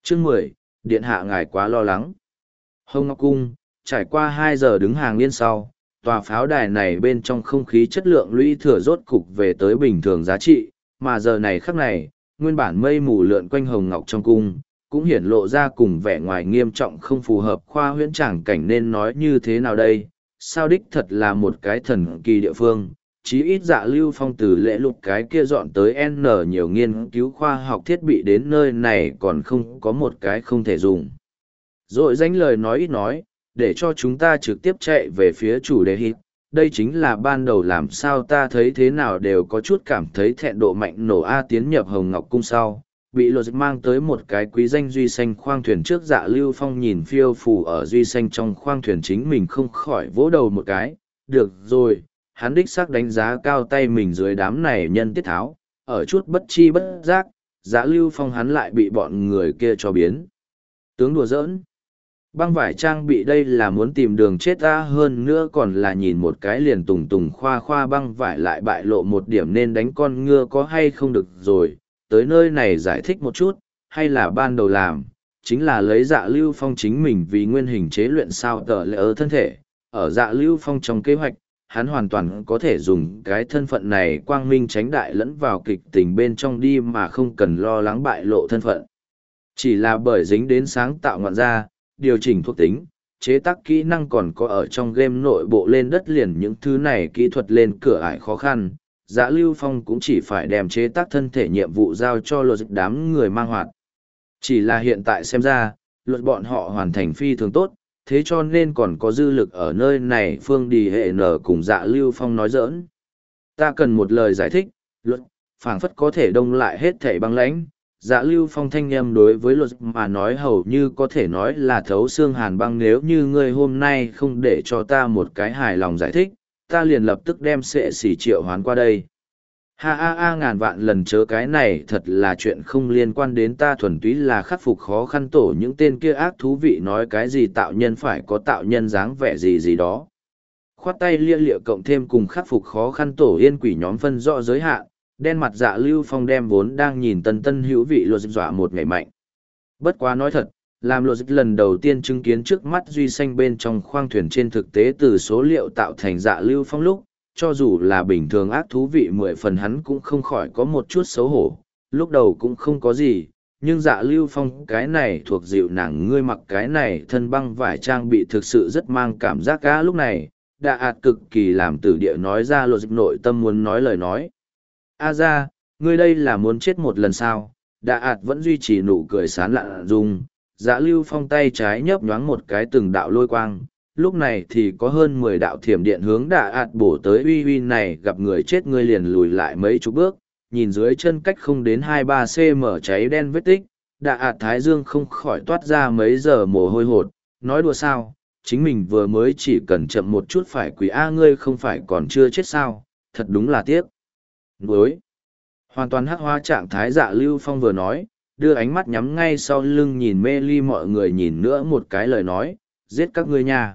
Chương 10, Điện hạ ngài quá lo lắng. Hồng Ngọc Cung, trải qua 2 giờ đứng hàng liên sau, tòa pháo đài này bên trong không khí chất lượng lũy thừa rốt cục về tới bình thường giá trị, mà giờ này khắc này, nguyên bản mây mù lượn quanh Hồng Ngọc trong cung, cũng hiển lộ ra cùng vẻ ngoài nghiêm trọng không phù hợp khoa huyễn tràng cảnh nên nói như thế nào đây, sao đích thật là một cái thần kỳ địa phương. Chí ít Dạ Lưu Phong từ lễ lục cái kia dọn tới N nhiều nghiên cứu khoa học thiết bị đến nơi này còn không có một cái không thể dùng. Rồi danh lời nói ít nói, để cho chúng ta trực tiếp chạy về phía chủ đề hít. Đây chính là ban đầu làm sao ta thấy thế nào đều có chút cảm thấy thẹn độ mạnh nổ A tiến nhập Hồng Ngọc Cung sau. Bị lột mang tới một cái quý danh duy xanh khoang thuyền trước Dạ Lưu Phong nhìn phiêu phù ở duy xanh trong khoang thuyền chính mình không khỏi vỗ đầu một cái. Được rồi, hắn đích xác đánh giá cao tay mình dưới đám này nhân tiết tháo, ở chút bất chi bất giác, Dạ Lưu Phong hắn lại bị bọn người kia cho biến. Tướng đùa giỡn. Băng vải trang bị đây là muốn tìm đường chết ra hơn nữa còn là nhìn một cái liền tùng tùng khoa khoa băng vải lại bại lộ một điểm nên đánh con ngựa có hay không được rồi, tới nơi này giải thích một chút, hay là ban đầu làm, chính là lấy Dạ Lưu Phong chính mình vì nguyên hình chế luyện sao tờ lệ ở thân thể, ở Dạ Lưu Phong trong kế hoạch, hắn hoàn toàn có thể dùng cái thân phận này quang minh tránh đại lẫn vào kịch tình bên trong đi mà không cần lo lắng bại lộ thân phận. Chỉ là bởi dính đến sáng tạo ngoạn gia, điều chỉnh thuộc tính, chế tác kỹ năng còn có ở trong game nội bộ lên đất liền những thứ này kỹ thuật lên cửa ải khó khăn. Dạ Lưu Phong cũng chỉ phải đem chế tác thân thể nhiệm vụ giao cho luật đám người mang hoạt. Chỉ là hiện tại xem ra, luật bọn họ hoàn thành phi thường tốt, thế cho nên còn có dư lực ở nơi này Phương Đi Hệ Nở cùng Dạ Lưu Phong nói giỡn. Ta cần một lời giải thích, luật, phảng phất có thể đông lại hết thảy băng lãnh. Dạ Lưu Phong thanh âm đối với luật mà nói hầu như có thể nói là thấu xương hàn băng, nếu như ngươi hôm nay không để cho ta một cái hài lòng giải thích, ta liền lập tức đem sệ xỉ triệu hoán qua đây. Ha ha ha, ngàn vạn lần chớ, cái này thật là chuyện không liên quan đến ta, thuần túy là khắc phục khó khăn tổ những tên kia ác thú vị nói cái gì tạo nhân phải có tạo nhân dáng vẻ gì gì đó. Khoát tay lia lịa cộng thêm cùng khắc phục khó khăn tổ yên quỷ nhóm phân rõ giới hạn, đen mặt Dạ Lưu Phong đem vốn đang nhìn tân tân hữu vị luật dọa một ngày mạnh. Bất quá nói thật, làm luật lần đầu tiên chứng kiến trước mắt duy xanh bên trong khoang thuyền trên thực tế từ số liệu tạo thành Dạ Lưu Phong lúc, cho dù là bình thường ác thú vị 10 phần hắn cũng không khỏi có một chút xấu hổ, lúc đầu cũng không có gì, nhưng Dạ Lưu Phong cái này thuộc dịu nàng ngươi mặc cái này thân băng vải trang bị thực sự rất mang cảm giác cá lúc này, đã ạt cực kỳ làm tử địa nói ra luật nội tâm muốn nói lời nói. A ra, ngươi đây là muốn chết một lần sao? Đạ ạt vẫn duy trì nụ cười sán lạ dung, Dạ Lưu Phong tay trái nhấp nhoáng một cái từng đạo lôi quang, lúc này thì có hơn 10 đạo thiểm điện hướng Đạ ạt bổ tới. Uy uy này, gặp người chết ngươi liền lùi lại mấy chục bước, nhìn dưới chân cách không đến 2-3 cm cháy đen vết tích, Đạ ạt thái dương không khỏi toát ra mấy giờ mồ hôi hột, nói đùa sao, chính mình vừa mới chỉ cần chậm một chút phải quỷ A, ngươi không phải còn chưa chết sao, thật đúng là tiếc. Đối. Hoàn toàn hắc hóa trạng thái Dạ Lưu Phong vừa nói, đưa ánh mắt nhắm ngay sau lưng nhìn mê ly mọi người nhìn nữa một cái lời nói, giết các ngươi nha.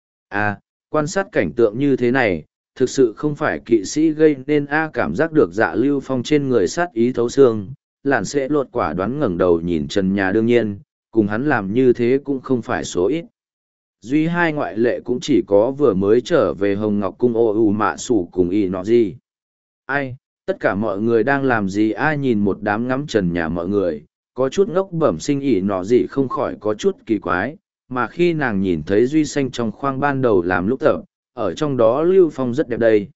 À, quan sát cảnh tượng như thế này, thực sự không phải kỵ sĩ gây nên cảm giác được Dạ Lưu Phong trên người sát ý thấu xương, làn sẽ lột quả đoán ngẩng đầu nhìn trần nhà, đương nhiên, cùng hắn làm như thế cũng không phải số ít. Duy hai ngoại lệ cũng chỉ có vừa mới trở về Hồng Ngọc Cung ô u mạ sủ cùng y nọ gì. Ai? Tất cả mọi người đang làm gì? Ai nhìn một đám ngắm trần nhà mọi người, có chút ngốc bẩm sinh ỉ nọ gì không khỏi có chút kỳ quái, mà khi nàng nhìn thấy duy xanh trong khoang ban đầu làm lúc tập, ở trong đó Lưu Phong rất đẹp đây.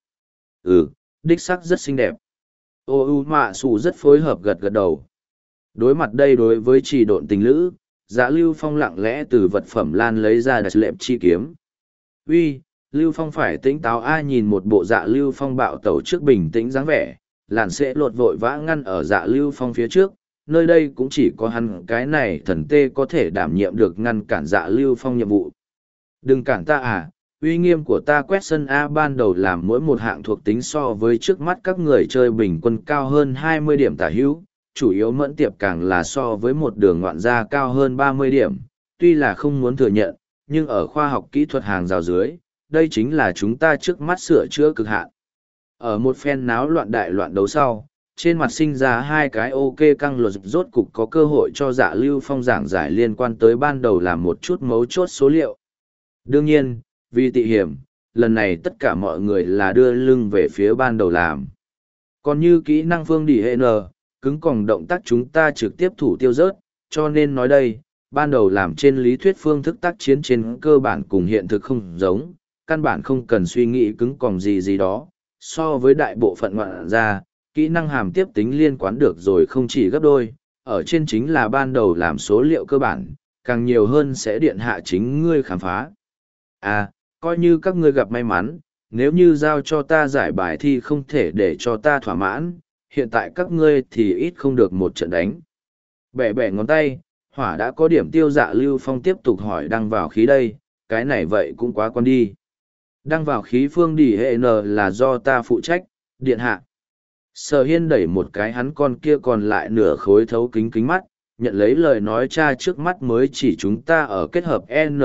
Đích sắc rất xinh đẹp. Ô u mạ sủ rất phối hợp gật gật đầu. Đối mặt đây đối với trì độn tình lữ, Dạ Lưu Phong lặng lẽ từ vật phẩm lan lấy ra đặc lệm chi kiếm. Uy, Lưu Phong phải tỉnh táo. Ai nhìn một bộ Dạ Lưu Phong bạo tẩu trước bình tĩnh dáng vẻ, làn sẽ lột vội vã ngăn ở Dạ Lưu Phong phía trước, nơi đây cũng chỉ có hắn cái này thần tê có thể đảm nhiệm được ngăn cản Dạ Lưu Phong nhiệm vụ. Đừng cản ta à, uy nghiêm của ta quét sân A ban đầu làm mỗi một hạng thuộc tính so với trước mắt các người chơi bình quân cao hơn 20 điểm tả hữu, chủ yếu mẫn tiệp càng là so với một đường ngoạn gia cao hơn 30 điểm, tuy là không muốn thừa nhận, nhưng ở khoa học kỹ thuật hàng rào dưới, đây chính là chúng ta trước mắt sửa chữa cực hạn. Ở một phen náo loạn đại loạn đấu sau, trên mặt sinh ra hai cái ok căng luật rốt cục có cơ hội cho Dạ Lưu Phong giảng giải liên quan tới ban đầu làm một chút mấu chốt số liệu. Đương nhiên, vì tị hiểm, lần này tất cả mọi người là đưa lưng về phía ban đầu làm. Còn như kỹ năng phương đỉ hệ n, cứng còng động tác chúng ta trực tiếp thủ tiêu rớt, cho nên nói đây, ban đầu làm trên lý thuyết phương thức tác chiến trên cơ bản cùng hiện thực không giống, căn bản không cần suy nghĩ cứng còng gì gì đó, so với đại bộ phận ngoạn ra, kỹ năng hàm tiếp tính liên quan được rồi không chỉ gấp đôi, ở trên chính là ban đầu làm số liệu cơ bản, càng nhiều hơn sẽ điện hạ chính ngươi khám phá. À, coi như các ngươi gặp may mắn, nếu như giao cho ta giải bài thì không thể để cho ta thỏa mãn, hiện tại các ngươi thì ít không được một trận đánh. Bẻ bẻ ngón tay, hỏa đã có điểm tiêu. Dạ Lưu Phong tiếp tục hỏi đăng vào khí đây, cái này vậy cũng quá con đi. Đăng vào khí phương đỉ hệ n là do ta phụ trách, điện hạ. Sở Hiên đẩy một cái hắn con kia còn lại nửa khối thấu kính kính mắt, nhận lấy lời nói cha trước mắt mới chỉ chúng ta ở kết hợp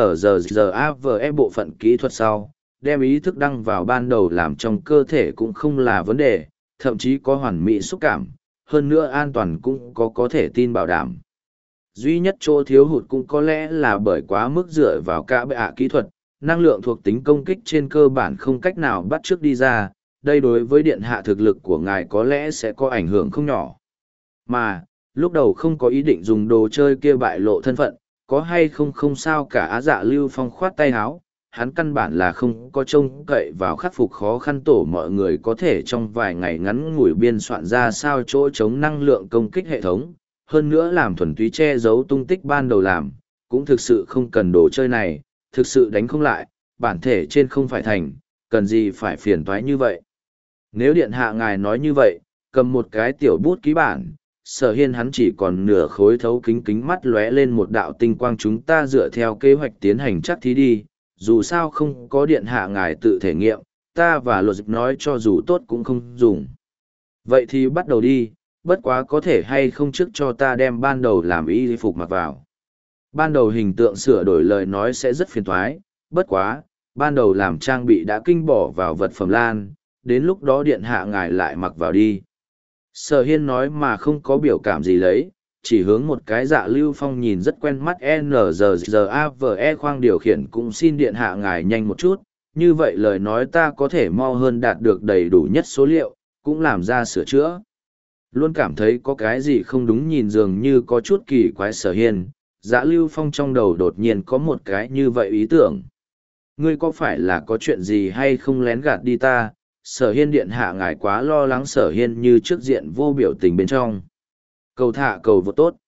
NGZAVE bộ phận kỹ thuật sau, đem ý thức đăng vào ban đầu làm trong cơ thể cũng không là vấn đề, thậm chí có hoàn mỹ xúc cảm, hơn nữa an toàn cũng có thể tin bảo đảm. Duy nhất chỗ thiếu hụt cũng có lẽ là bởi quá mức dựa vào cả bệ kỹ thuật, năng lượng thuộc tính công kích trên cơ bản không cách nào bắt chước đi ra, đây đối với điện hạ thực lực của ngài có lẽ sẽ có ảnh hưởng không nhỏ. Mà, lúc đầu không có ý định dùng đồ chơi kia bại lộ thân phận, có hay không không sao cả. Á Dạ Lưu Phong khoát tay áo, hắn căn bản là không có trông cậy vào khắc phục khó khăn tổ mọi người có thể trong vài ngày ngắn ngủi biên soạn ra sao chỗ chống năng lượng công kích hệ thống, hơn nữa làm thuần túy che giấu tung tích ban đầu làm, cũng thực sự không cần đồ chơi này, thực sự đánh không lại, bản thể trên không phải thành, cần gì phải phiền toái như vậy. Nếu điện hạ ngài nói như vậy, cầm một cái tiểu bút ký bản, Sở Hiên hắn chỉ còn nửa khối thấu kính kính mắt lóe lên một đạo tinh quang, chúng ta dựa theo kế hoạch tiến hành chắc thí đi, dù sao không có điện hạ ngài tự thể nghiệm, ta và luật dịch nói cho dù tốt cũng không dùng. Vậy thì bắt đầu đi, bất quá có thể hay không trước cho ta đem ban đầu làm y phục mặc vào. Ban đầu hình tượng sửa đổi lời nói sẽ rất phiền toái, bất quá, ban đầu làm trang bị đã kinh bỏ vào vật phẩm lan, đến lúc đó điện hạ ngài lại mặc vào đi. Sở Hiên nói mà không có biểu cảm gì lấy, chỉ hướng một cái. Dạ Lưu Phong nhìn rất quen mắt NGZAVE khoang điều khiển cũng xin điện hạ ngài nhanh một chút, như vậy lời nói ta có thể mau hơn đạt được đầy đủ nhất số liệu, cũng làm ra sửa chữa. Luôn cảm thấy có cái gì không đúng, nhìn dường như có chút kỳ quái Sở Hiên, Dạ Lưu Phong trong đầu đột nhiên có một cái như vậy ý tưởng. Ngươi có phải là có chuyện gì hay không lén gạt đi ta? Sở Hiên điện hạ ngài quá lo lắng. Sở Hiên như trước diện vô biểu tình bên trong. Cầu thả cầu vô tốt.